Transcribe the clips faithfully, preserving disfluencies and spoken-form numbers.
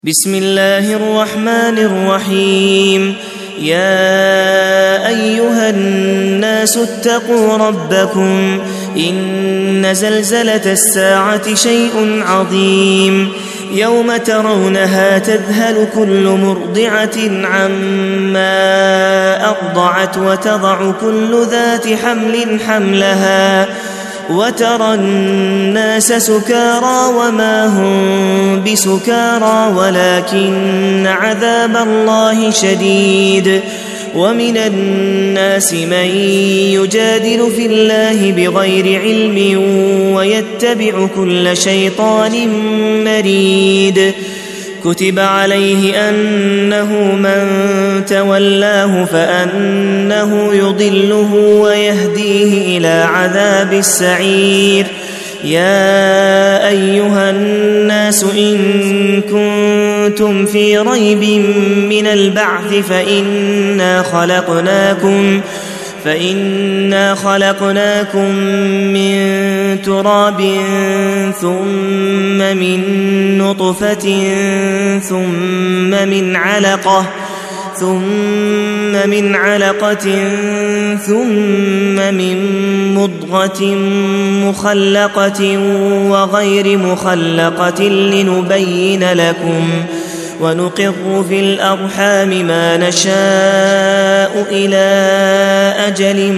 بسم الله الرحمن الرحيم. يا أيها الناس اتقوا ربكم إن زلزلة الساعة شيء عظيم يوم ترونها تذهل كل مرضعة عما أرضعت وتضع كل ذات حمل حملها وترى الناس سكارى وما هم بسكارى ولكن عذاب الله شديد. ومن الناس من يجادل في الله بغير علم ويتبع كل شيطان مريد. كتب عليه أنه من تولاه فأنه يضله ويهديه إلى عذاب السعير. يا أيها الناس إن كنتم في ريب من البعث فإنا خلقناكم فإنا خلقناكم من تراب ثم من نطفة ثم من علقة ثم من علقة ثم من مضغة مخلقة وغير مخلقة لنبين لكم ونقر في الأرحام ما نشاء إلى أجل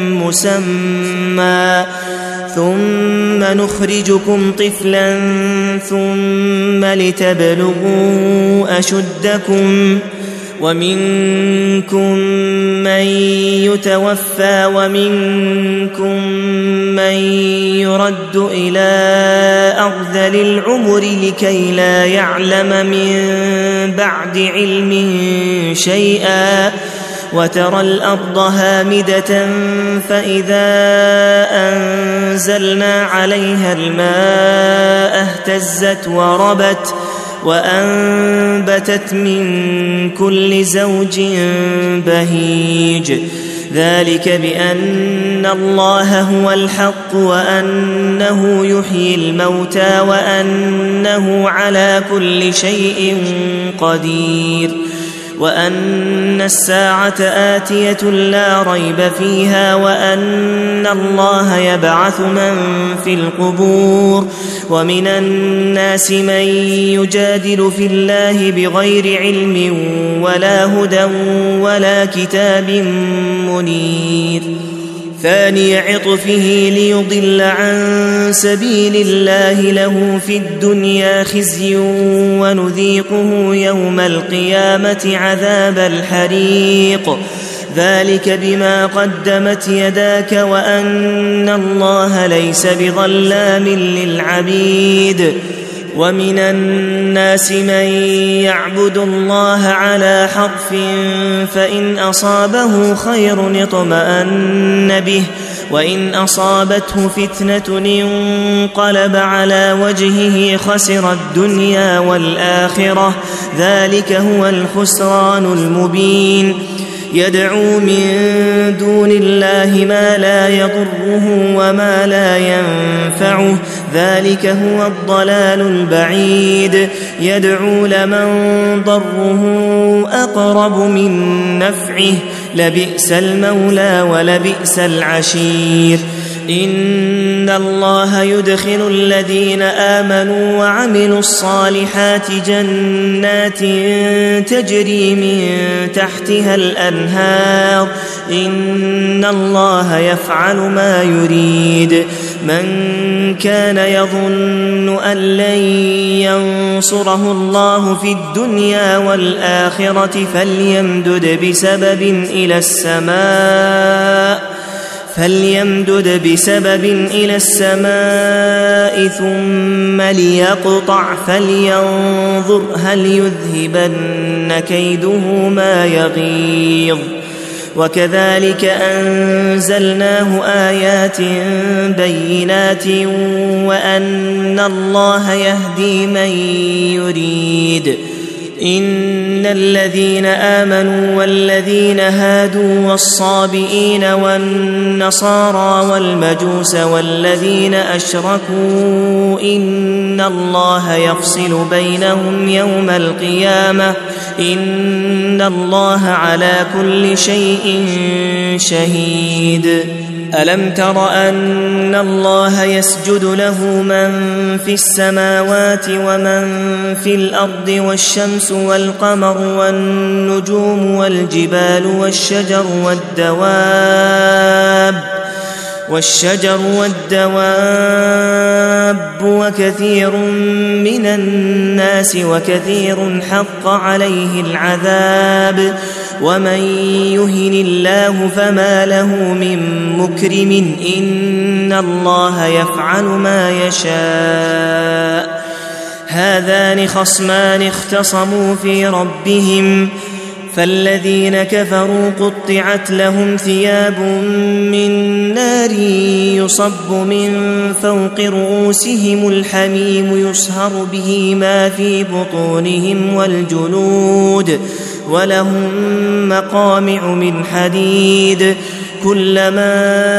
مسمى ثم نخرجكم طفلا ثم لتبلغوا أشدكم ومنكم من يتوفى ومنكم من يرد إلى أرذل العمر لكي لا يعلم من بعد علم شيئا. وترى الأرض هامدة فإذا أنزلنا عليها الماء اهتزت وربت وأنبتت من كل زوج بهيج. ذلك بأن الله هو الحق وأنه يحيي الموتى وأنه على كل شيء قدير وأن الساعة آتية لا ريب فيها وأن الله يبعث من في القبور. ومن الناس من يجادل في الله بغير علم ولا هدى ولا كتاب منير. ثاني عطفه ليضل عن سبيل الله له في الدنيا خزي ونذيقه يوم القيامة عذاب الحريق. ذلك بما قدمت يداك وأن الله ليس بظلام للعبيد. ومن الناس من يعبد الله على حرف فإن أصابه خير اطمأن به وإن أصابته فتنة انقلب على وجهه خسر الدنيا والآخرة. ذلك هو الخسران المبين. يدعو من دون الله ما لا يضره وما لا ينفعه. ذلك هو الضلال البعيد. يدعو لمن ضره أقرب من نفعه لبئس المولى ولبئس العشير. إن الله يدخل الذين آمنوا وعملوا الصالحات جنات تجري من تحتها الأنهار. إن الله يفعل ما يريد. من كان يظن أن لن ينصره الله في الدنيا والآخرة فليمدد بسبب إلى السماء فليمدد بسبب إلى السماء ثم ليقطع فلينظر هل يذهبن كيده ما يغيظ. وكذلك أنزلناه آيات بينات وأن الله يهدي من يريد. إن الذين آمنوا والذين هادوا والصابئين والنصارى والمجوس والذين أشركوا إن الله يفصل بينهم يوم القيامة إن الله على كل شيء شهيد. ألم تر أن الله يسجد له من في السماوات ومن في الأرض والشمس والقمر والنجوم والجبال والشجر والدواب والشجر والدواب وكثير من الناس وكثير حق عليه العذاب ومن يهن الله فما له من مكرم إن الله يفعل ما يشاء. هذان خصمان اختصموا في ربهم فالذين كفروا قطعت لهم ثياب من نار يصب من فوق رؤوسهم الحميم يصهر به ما في بطونهم والجلود ولهم مقامع من حديد كلما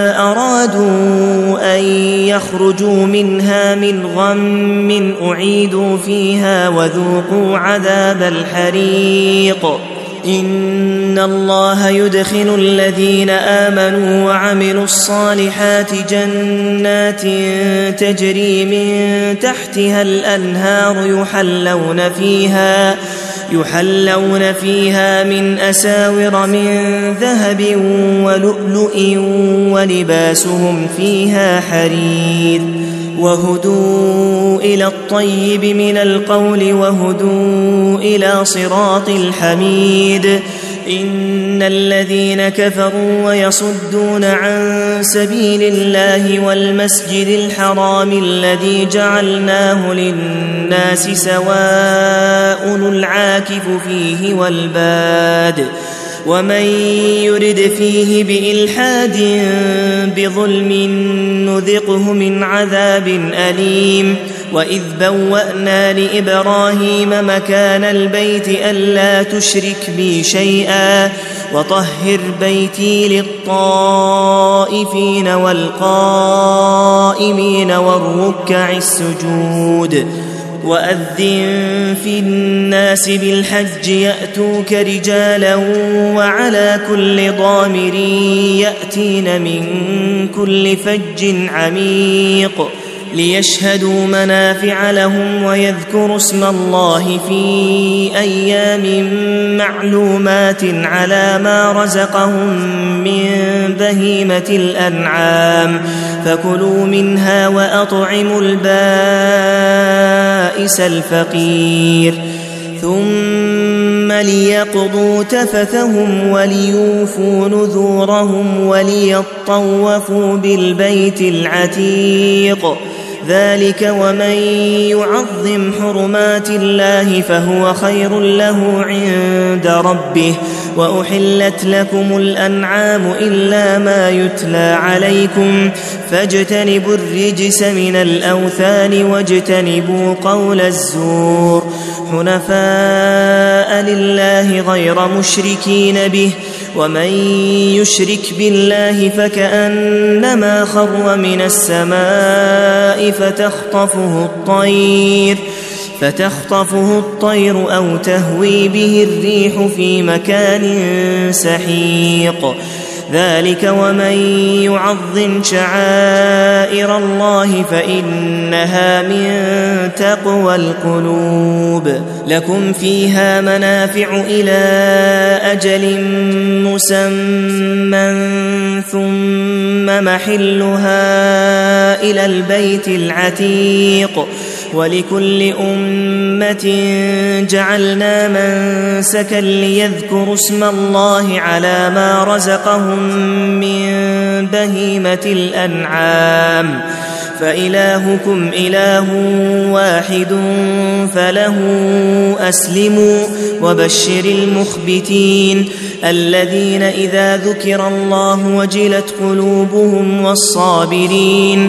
أرادوا أن يخرجوا منها من غم أعيدوا فيها وذوقوا عذاب الحريق. إن الله يدخل الذين آمنوا وعملوا الصالحات جنات تجري من تحتها الأنهار يحلون فيها يحلون فيها من أساور من ذهب ولؤلؤ ولباسهم فيها حرير وهدوا إلى الطيب من القول وهدوا إلى صراط الحميد. إن الذين كفروا ويصدون عن سبيل الله والمسجد الحرام الذي جعلناه للناس سواء العاكف فيه والباد ومن يرد فيه بإلحاد بظلم نذقه من عذاب أليم. وإذ بوأنا لإبراهيم مكان البيت ألا تشرك بي شيئا وطهر بيتي للطائفين والقائمين والركع السجود. وأذن في الناس بالحج يأتوك رجالا وعلى كل ضامر يأتين من كل فج عميق ليشهدوا منافع لهم ويذكروا اسم الله في أيام معلومات على ما رزقهم من بهيمة الأنعام فكلوا منها وأطعموا البائس الفقير ثم ليقضوا تفثهم وليوفوا نذورهم وليطوفوا بالبيت العتيق. ذلك ومن يعظم حرمات الله فهو خير له عند ربه. وأحلت لكم الأنعام إلا ما يتلى عليكم فاجتنبوا الرجس من الأوثان واجتنبوا قول الزور حنفاء لله غير مشركين به ومن يشرك بالله فكأنما خر من السماء فتخطفه الطير فتخطفه الطير أو تهوي به الريح في مكان سحيق. ذلك ومن يعظم شعائر الله فإنها من تقوى القلوب. لكم فيها منافع إلى أجل مسمى ثم محلها إلى البيت العتيق ولكل أمة جعلنا منسكا ليذكروا اسم الله على ما رزقهم من بهيمة الأنعام فإلهكم إله واحد فله أسلموا وبشر المخبتين الذين إذا ذكر الله وجلت قلوبهم والصابرين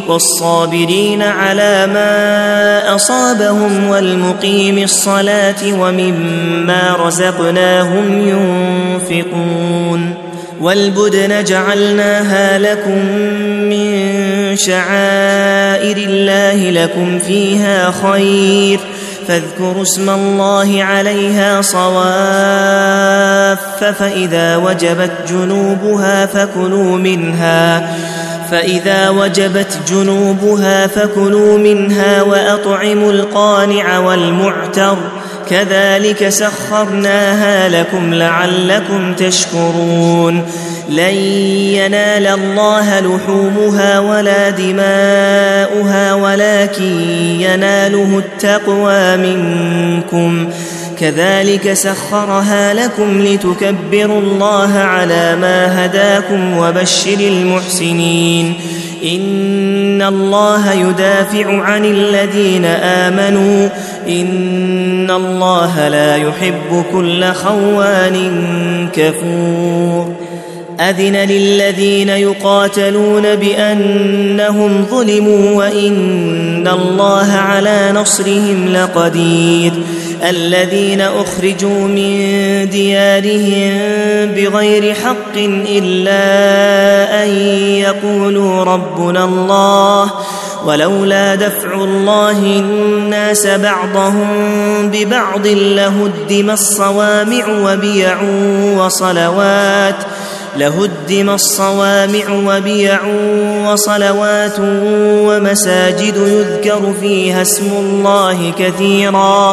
والصابرين على ما أصابهم والمقيم الصلاة ومما رزقناهم ينفقون والبدن جعلناها لكم من شعائر الله لكم فيها خير فاذكروا اسم الله عليها صواف فإذا وجبت جنوبها فكلوا منها فإذا وجبت جنوبها فكلوا منها وأطعموا القانع والمعتر كذلك سخرناها لكم لعلكم تشكرون لن ينال الله لحومها ولا دماؤها ولكن يناله التقوى منكم كذلك سخرها لكم لتكبروا الله على ما هداكم وبشر المحسنين إن الله يدافع عن الذين آمنوا إن الله لا يحب كل خوان كفور أذن للذين يقاتلون بأنهم ظلموا وإن الله على نصرهم لقدير الذين أخرجوا من ديارهم بغير حق إلا أن يقولوا ربنا الله ولولا دفع الله الناس بعضهم ببعض لهدم الصوامع وبيع وصلوات لهدم الصوامع وبيع وصلوات ومساجد يذكر فيها اسم الله كثيرا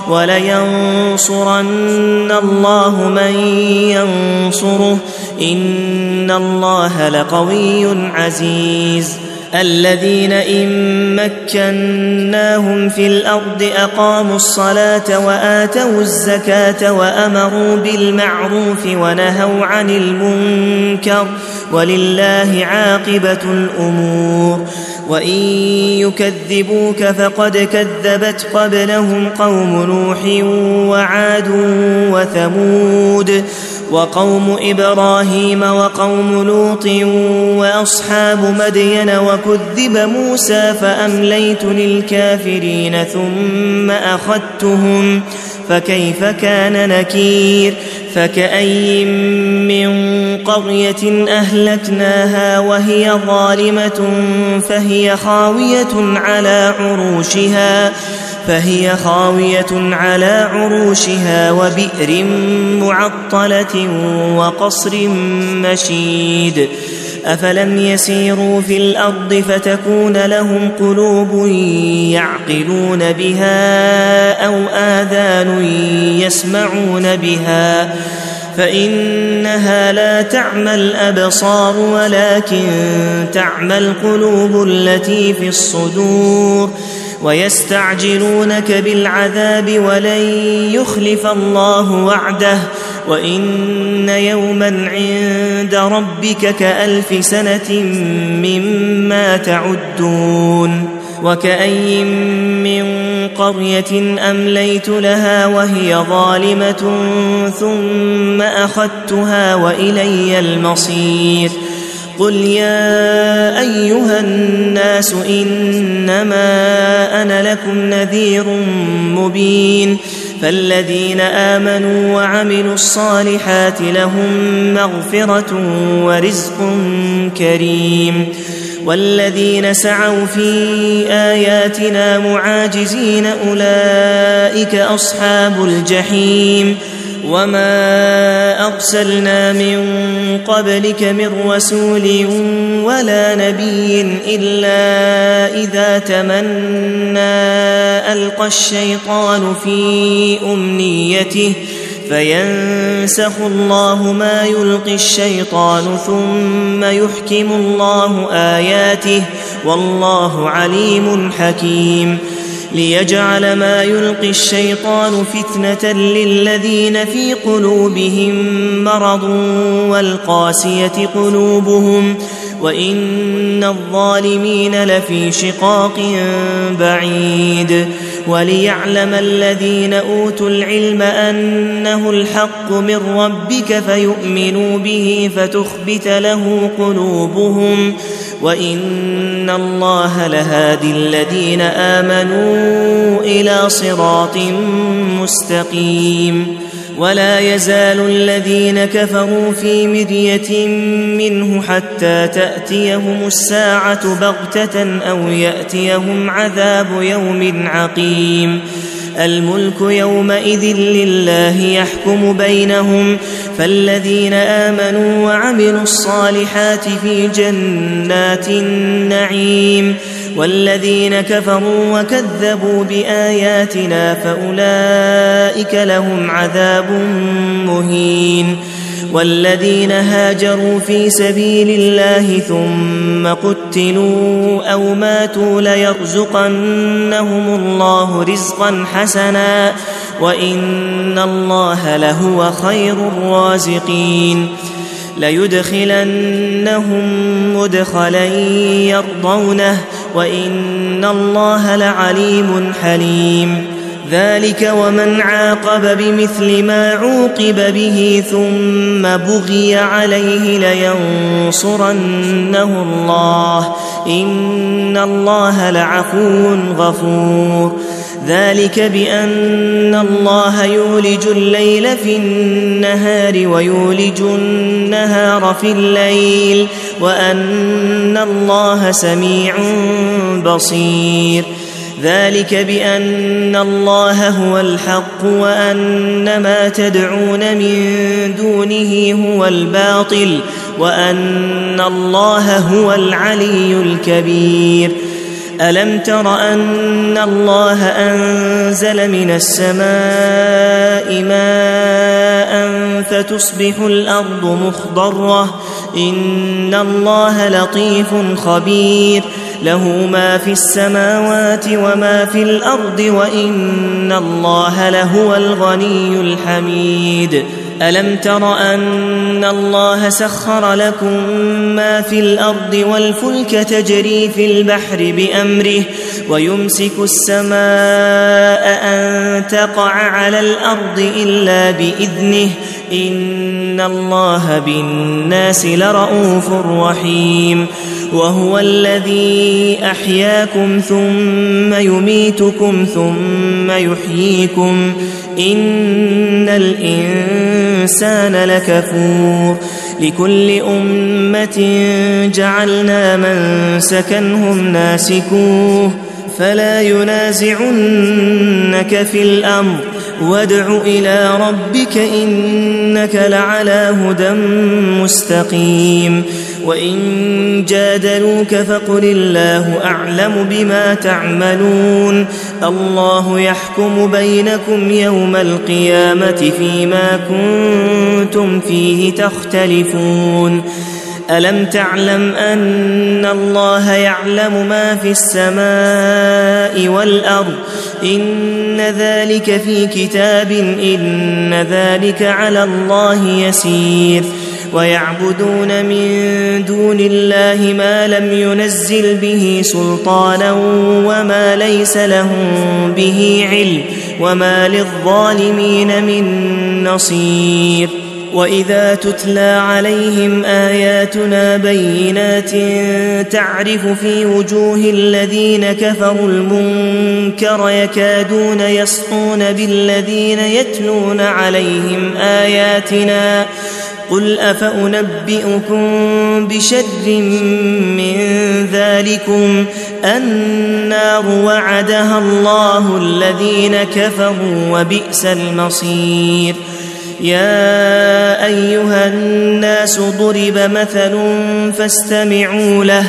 ولينصرن الله من ينصره إن الله لقوي عزيز الذين إن مكناهم في الأرض أقاموا الصلاة وآتوا الزكاة وأمروا بالمعروف ونهوا عن المنكر ولله عاقبة الأمور وإن يكذبوك فقد كذبت قبلهم قوم نوح وعاد وثمود وقوم إبراهيم وقوم لوط وأصحاب مدين وكذب موسى فأمليت للكافرين ثم أخذتهم فكيف كان نكير فكأي من قرية أهلكناها وهي ظالمة فهي خاوية على عروشها فهي خاوية على عروشها وبئر معطلة وقصر مشيد أفلم يسيروا في الأرض فتكون لهم قلوب يعقلون بها أو آذان يسمعون بها فإنها لا تعمى الأبصار ولكن تعمى القلوب التي في الصدور ويستعجلونك بالعذاب ولن يخلف الله وعده وإن يوما عند ربك كألف سنة مما تعدون وكأي من قرية أمليت لها وهي ظالمة ثم أخذتها وإلي المصير قل يا أيها الناس إنما أنا لكم نذير مبين فالذين آمنوا وعملوا الصالحات لهم مغفرة ورزق كريم والذين سعوا في آياتنا معاجزين أولئك أصحاب الجحيم وما أرسلنا من قبلك من رسول ولا نبي إلا إذا تمنى ألقى الشيطان في أمنيته فينسخ الله ما يلقي الشيطان ثم يحكم الله آياته والله عليم حكيم ليجعل ما يلقي الشيطان فتنة للذين في قلوبهم مرض والقاسية قلوبهم وإن الظالمين لفي شقاق بعيد وليعلم الذين أوتوا العلم أنه الحق من ربك فيؤمنوا به فتخبت له قلوبهم وإن الله لهادي الذين آمنوا إلى صراط مستقيم. ولا يزال الذين كفروا في مرية منه حتى تأتيهم الساعة بغتة أو يأتيهم عذاب يوم عقيم. الملك يومئذ لله يحكم بينهم، فالذين آمنوا وعملوا الصالحات في جنات النعيم، والذين كفروا وكذبوا بآياتنا فأولئك لهم عذاب مهين. والذين هاجروا في سبيل الله ثم قتلوا أو ماتوا ليرزقنهم الله رزقا حسنا وإن الله لهو خير الرازقين. ليدخلنهم مدخلا يرضونه وإن الله لعليم حليم. ذلك ومن عاقب بمثل ما عوقب به ثم بغي عليه لينصرنه الله إن الله لعفو غفور. ذلك بأن الله يولج الليل في النهار ويولج النهار في الليل وأن الله سميع بصير. ذلك بأن الله هو الحق وأن ما تدعون من دونه هو الباطل وأن الله هو العلي الكبير. ألم تر أن الله أنزل من السماء ماء فتصبح الأرض مخضرة إن الله لطيف خبير له ما في السماوات وما في الأرض وإن الله لهو الغني الحميد. ألم تر أن الله سخر لكم ما في الأرض والفلك تجري في البحر بأمره ويمسك السماء أن تقع على الأرض إلا بإذنه إن الله بالناس لرءوف رحيم. وهو الذي أحياكم ثم يميتكم ثم يحييكم إن الإنسان لكفور. لكل أمة جعلنا منسكا هم ناسكوه فلا ينازعنك في الأمر وادع إلى ربك إنك لعلى هدى مستقيم. وإن جادلوك فقل الله أعلم بما تعملون الله يحكم بينكم يوم القيامة فيما كنتم فيه تختلفون. ألم تعلم أن الله يعلم ما في السماء والأرض إن ذلك في كتاب إن ذلك على الله يسير. ويعبدون من دون الله ما لم ينزل به سلطانا وما ليس لهم به علم وما للظالمين من نصير. وإذا تتلى عليهم آياتنا بينات تعرف في وجوه الذين كفروا المنكر يكادون يسطون بالذين يتلون عليهم آياتنا قل أفأنبئكم بشر من ذلكم النار وعدها الله الذين كفروا وبئس المصير. يا أيها الناس ضرب مثل فاستمعوا له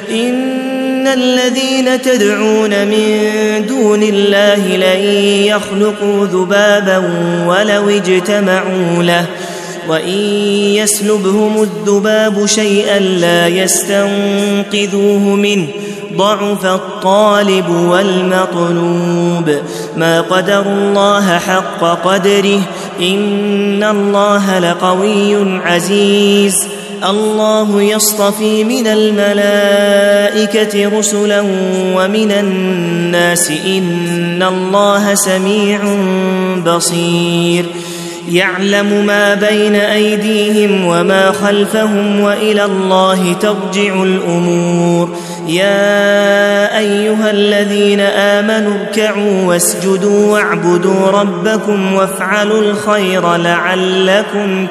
إن الذين تدعون من دون الله لن يخلقوا ذبابا ولو اجتمعوا له وإن يسلبهم الذباب شيئا لا يستنقذوه منه ضعف الطالب والمطلوب. ما قدر الله حق قدره إن الله لقوي عزيز. الله يصطفي من الملائكة رسلا ومن الناس إن الله سميع بصير. يعلم ما بين أيديهم وما خلفهم وإلى الله ترجع الأمور يا أيها الذين آمنوا اركعوا واسجدوا واعبدوا ربكم وافعلوا الخير لعلكم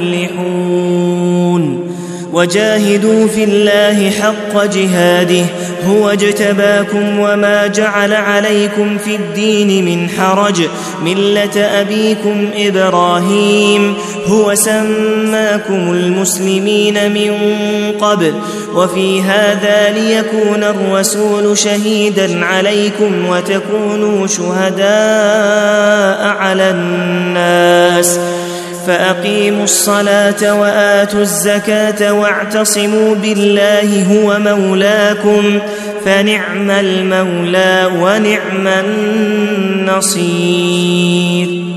تفلحون وجاهدوا في الله حق جهاده هو اجتباكم وما جعل عليكم في الدين من حرج ملة أبيكم إبراهيم هو سماكم المسلمين من قبل وفي هذا ليكون الرسول شهيدا عليكم وتكونوا شهداء على الناس فأقيموا الصلاة وآتوا الزكاة واعتصموا بالله هو مولاكم فنعم المولى ونعم النصير